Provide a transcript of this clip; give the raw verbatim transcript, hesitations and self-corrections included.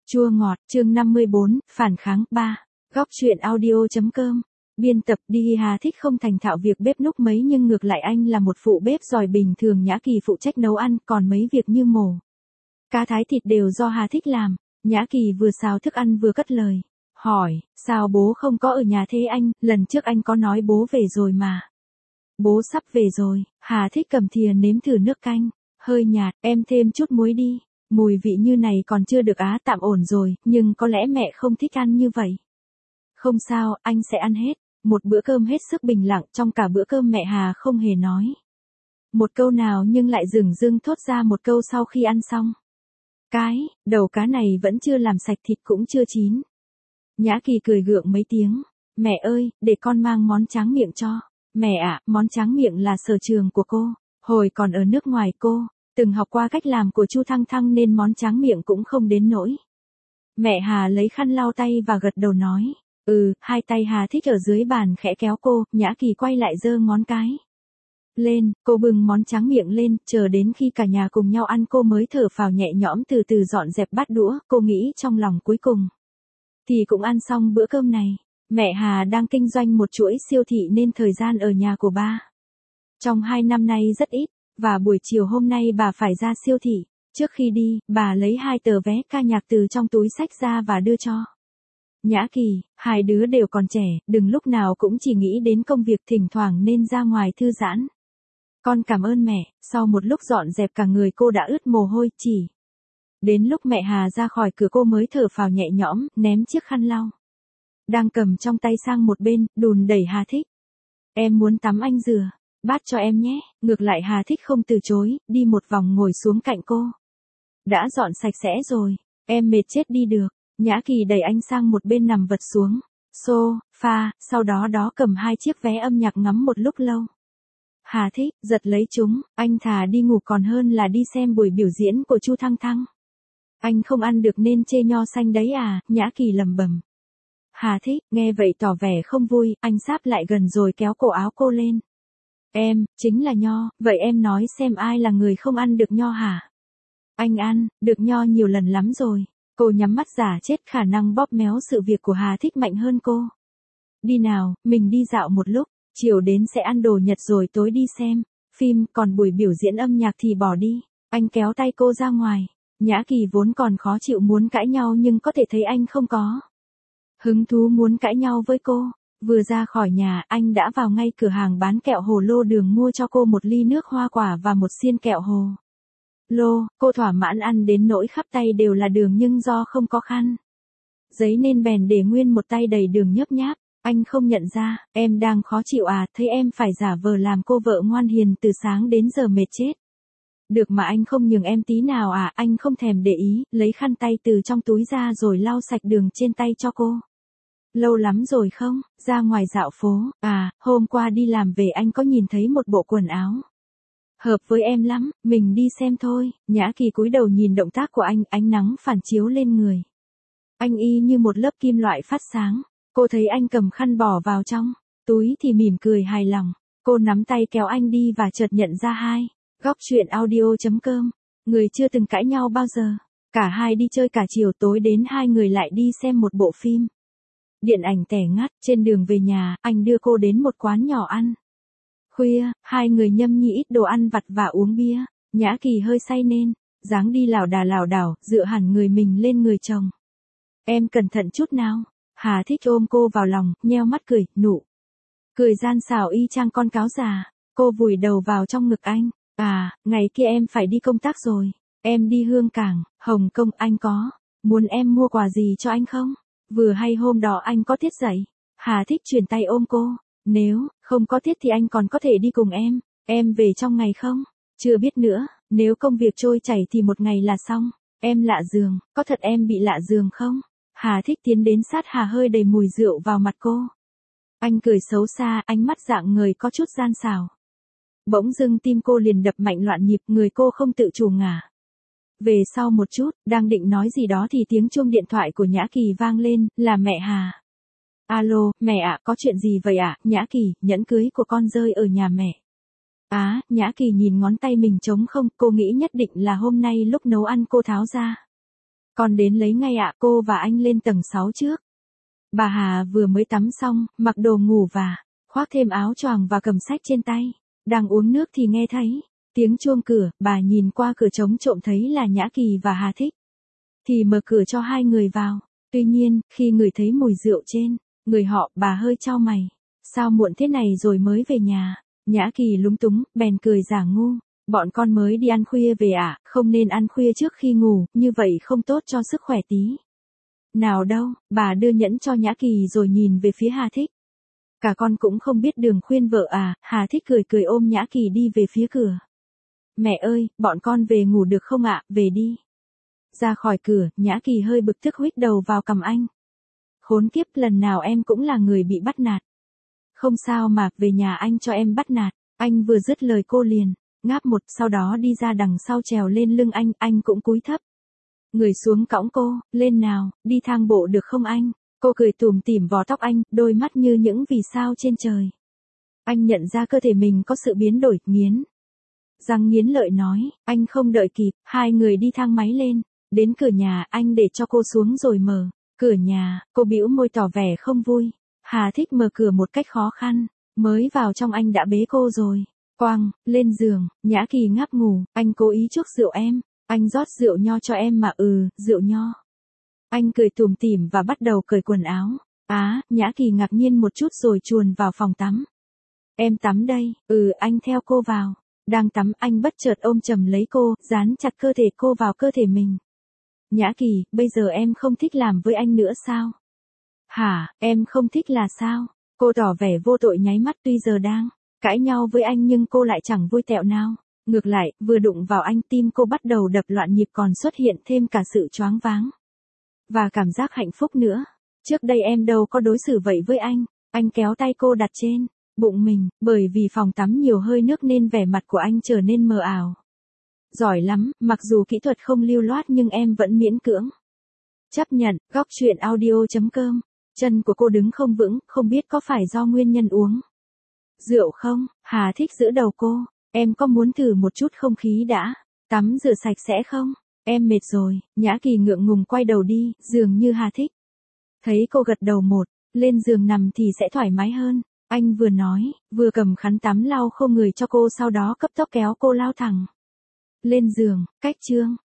Chua ngọt, chương năm mươi bốn, phản kháng ba. Góc truyện audio.com. Biên tập đi. Hà thích không thành thạo việc bếp núc mấy nhưng ngược lại anh là một phụ bếp giỏi bình thường. Nhã Kỳ phụ trách nấu ăn, còn mấy việc như mổ cá thái thịt đều do Hà thích làm. Nhã Kỳ vừa xào thức ăn vừa cất lời. Hỏi, sao bố không có ở nhà thế anh, lần trước anh có nói bố về rồi mà. Bố sắp về rồi. Hà thích cầm thìa nếm thử nước canh. Hơi nhạt, em thêm chút muối đi. Mùi vị như này còn chưa được á, tạm ổn rồi, nhưng có lẽ mẹ không thích ăn như vậy. Không sao, anh sẽ ăn hết. Một bữa cơm hết sức bình lặng, trong cả bữa cơm mẹ Hà không hề nói một câu nào nhưng lại dửng dưng thốt ra một câu sau khi ăn xong. Cái, đầu cá này vẫn chưa làm sạch, thịt cũng chưa chín. Nhã Kỳ cười gượng mấy tiếng. Mẹ ơi, để con mang món tráng miệng cho. Mẹ ạ, món tráng miệng là sở trường của cô. Hồi còn ở nước ngoài cô từng học qua cách làm của Chu Thăng Thăng nên món tráng miệng cũng không đến nỗi. Mẹ Hà lấy khăn lau tay và gật đầu nói. Ừ, hai tay Hà thích ở dưới bàn khẽ kéo cô. Nhã Kỳ quay lại giơ ngón cái lên, cô bưng món tráng miệng lên, chờ đến khi cả nhà cùng nhau ăn cô mới thở phào nhẹ nhõm từ từ dọn dẹp bát đũa. Cô nghĩ trong lòng cuối cùng thì cũng ăn xong bữa cơm này. Mẹ Hà đang kinh doanh một chuỗi siêu thị nên thời gian ở nhà của ba trong hai năm nay rất ít. Và buổi chiều hôm nay bà phải ra siêu thị. Trước khi đi, bà lấy hai tờ vé ca nhạc từ trong túi xách ra và đưa cho Nhã Kỳ. Hai đứa đều còn trẻ, đừng lúc nào cũng chỉ nghĩ đến công việc, thỉnh thoảng nên ra ngoài thư giãn. Con cảm ơn mẹ. Sau một lúc dọn dẹp cả người cô đã ướt mồ hôi, chỉ đến lúc mẹ Hà ra khỏi cửa cô mới thở phào nhẹ nhõm, ném chiếc khăn lau đang cầm trong tay sang một bên, đùn đẩy Hà thích. Em muốn tắm, anh rửa bát cho em nhé. Ngược lại Hà thích không từ chối, đi một vòng ngồi xuống cạnh cô. Đã dọn sạch sẽ rồi, em mệt chết đi được. Nhã Kỳ đẩy anh sang một bên nằm vật xuống sofa, sau đó đó cầm hai chiếc vé âm nhạc ngắm một lúc lâu. Hà thích giật lấy chúng, anh thà đi ngủ còn hơn là đi xem buổi biểu diễn của Chu Thăng Thăng. Anh không ăn được nên chê nho xanh đấy à, Nhã Kỳ lẩm bẩm. Hà thích nghe vậy tỏ vẻ không vui, anh sáp lại gần rồi kéo cổ áo cô lên. Em, chính là nho, vậy em nói xem ai là người không ăn được nho hả? Anh ăn được nho nhiều lần lắm rồi. Cô nhắm mắt giả chết, khả năng bóp méo sự việc của Hà thích mạnh hơn cô. Đi nào, mình đi dạo một lúc, chiều đến sẽ ăn đồ Nhật rồi tối đi xem phim, còn buổi biểu diễn âm nhạc thì bỏ đi. Anh kéo tay cô ra ngoài. Nhã Kỳ vốn còn khó chịu muốn cãi nhau nhưng có thể thấy anh không có hứng thú muốn cãi nhau với cô. Vừa ra khỏi nhà, anh đã vào ngay cửa hàng bán kẹo hồ lô đường mua cho cô một ly nước hoa quả và một xiên kẹo hồ lô. Cô thỏa mãn ăn đến nỗi khắp tay đều là đường nhưng do không có khăn giấy nên bèn để nguyên một tay đầy đường nhớp nháp. Anh không nhận ra. Em đang khó chịu à, thấy em phải giả vờ làm cô vợ ngoan hiền từ sáng đến giờ mệt chết được mà anh không nhường em tí nào à. Anh không thèm để ý, lấy khăn tay từ trong túi ra rồi lau sạch đường trên tay cho cô. Lâu lắm rồi không ra ngoài dạo phố? À, hôm qua đi làm về anh có nhìn thấy một bộ quần áo hợp với em lắm, mình đi xem thôi. Nhã Kỳ cúi đầu nhìn động tác của anh, ánh nắng phản chiếu lên người anh y như một lớp kim loại phát sáng. Cô thấy anh cầm khăn bỏ vào trong túi thì mỉm cười hài lòng. Cô nắm tay kéo anh đi và chợt nhận ra hai. Góc truyện audio.com. Người chưa từng cãi nhau bao giờ. Cả hai đi chơi cả chiều, tối đến hai người lại đi xem một bộ phim điện ảnh tẻ ngắt. Trên đường về nhà, anh đưa cô đến một quán nhỏ ăn khuya, hai người nhâm nhi ít đồ ăn vặt và uống bia. Nhã Kỳ hơi say nên dáng đi lảo đà lảo đảo, dựa hẳn người mình lên người chồng. Em cẩn thận chút nào. Hà thích ôm cô vào lòng, nheo mắt cười, nụ cười gian xảo y chang con cáo già. Cô vùi đầu vào trong ngực anh. À, ngày kia em phải đi công tác rồi. Em đi Hương Cảng, Hồng Kông. Anh có muốn em mua quà gì cho anh không? Vừa hay hôm đó anh có tiết dạy. Hà thích chuyển tay ôm cô. Nếu không có tiết thì anh còn có thể đi cùng em. Em về trong ngày không? Chưa biết nữa, nếu công việc trôi chảy thì một ngày là xong. Em lạ giường, có thật em bị lạ giường không? Hà thích tiến đến sát Hà, hơi đầy mùi rượu vào mặt cô. Anh cười xấu xa, ánh mắt dạng người có chút gian xảo. Bỗng dưng tim cô liền đập mạnh loạn nhịp, người cô không tự chủ ngả về sau một chút. Đang định nói gì đó thì tiếng chuông điện thoại của Nhã Kỳ vang lên, là mẹ Hà. Alo, mẹ ạ, có chuyện gì vậy ạ? Nhã Kỳ, nhẫn cưới của con rơi ở nhà mẹ. Á, Nhã Kỳ nhìn ngón tay mình trống không, cô nghĩ nhất định là hôm nay lúc nấu ăn cô tháo ra. Con đến lấy ngay ạ, cô và anh lên tầng sáu trước. Bà Hà vừa mới tắm xong, mặc đồ ngủ và khoác thêm áo choàng và cầm sách trên tay. Đang uống nước thì nghe thấy tiếng chuông cửa, bà nhìn qua cửa trống trộm thấy là Nhã Kỳ và Hà Thích. Thì mở cửa cho hai người vào. Tuy nhiên, khi ngửi thấy mùi rượu trên người họ, bà hơi chau mày. Sao muộn thế này rồi mới về nhà? Nhã Kỳ lúng túng, bèn cười giả ngu. Bọn con mới đi ăn khuya về ạ, à? Không nên ăn khuya trước khi ngủ, như vậy không tốt cho sức khỏe tí. Nào đâu, bà đưa nhẫn cho Nhã Kỳ rồi nhìn về phía Hà Thích. Cả con cũng không biết đường khuyên vợ à? Hà Thích cười cười ôm Nhã Kỳ đi về phía cửa. Mẹ ơi, bọn con về ngủ được không ạ, về đi. Ra khỏi cửa, Nhã Kỳ hơi bực tức huých đầu vào cằm anh. Khốn kiếp, lần nào em cũng là người bị bắt nạt. Không sao mà, về nhà anh cho em bắt nạt. Anh vừa dứt lời cô liền ngáp một, sau đó đi ra đằng sau trèo lên lưng anh, anh cũng cúi thấp người xuống cõng cô, lên nào, đi thang bộ được không anh? Cô cười tủm tỉm vò tóc anh, đôi mắt như những vì sao trên trời. Anh nhận ra cơ thể mình có sự biến đổi, nghiến răng nghiến lợi nói, anh không đợi kịp, hai người đi thang máy lên, đến cửa nhà, anh để cho cô xuống rồi mở cửa nhà, cô bĩu môi tỏ vẻ không vui. Hà Thích mở cửa một cách khó khăn, mới vào trong anh đã bế cô rồi. Quang, lên giường, Nhã Kỳ ngáp ngủ, anh cố ý chuốc rượu em, anh rót rượu nho cho em mà. Ừ, rượu nho. Anh cười tủm tỉm và bắt đầu cởi quần áo. Á, Nhã Kỳ ngạc nhiên một chút rồi chuồn vào phòng tắm. Em tắm đây. Ừ, anh theo cô vào. Đang tắm, anh bất chợt ôm chầm lấy cô, dán chặt cơ thể cô vào cơ thể mình. Nhã Kỳ, bây giờ em không thích làm với anh nữa sao? Hả, em không thích là sao? Cô tỏ vẻ vô tội nháy mắt, tuy giờ đang cãi nhau với anh nhưng cô lại chẳng vui tẹo nào. Ngược lại, vừa đụng vào anh, tim cô bắt đầu đập loạn nhịp, còn xuất hiện thêm cả sự choáng váng và cảm giác hạnh phúc nữa. Trước đây em đâu có đối xử vậy với anh. Anh kéo tay cô đặt trên bụng mình, bởi vì phòng tắm nhiều hơi nước nên vẻ mặt của anh trở nên mờ ảo. Giỏi lắm, mặc dù kỹ thuật không lưu loát nhưng em vẫn miễn cưỡng chấp nhận. Góc truyện audio chấm com. Chân của cô đứng không vững, không biết có phải do nguyên nhân uống rượu không? Hà Thích giữ đầu cô. Em có muốn thử một chút không khí đã? Tắm rửa sạch sẽ không? Em mệt rồi. Nhã Kỳ ngượng ngùng quay đầu đi, dường như Hà Thích thấy cô gật đầu một, lên giường nằm thì sẽ thoải mái hơn. Anh vừa nói, vừa cầm khăn tắm lau khô người cho cô, sau đó cấp tốc kéo cô lao thẳng lên giường. Cách chương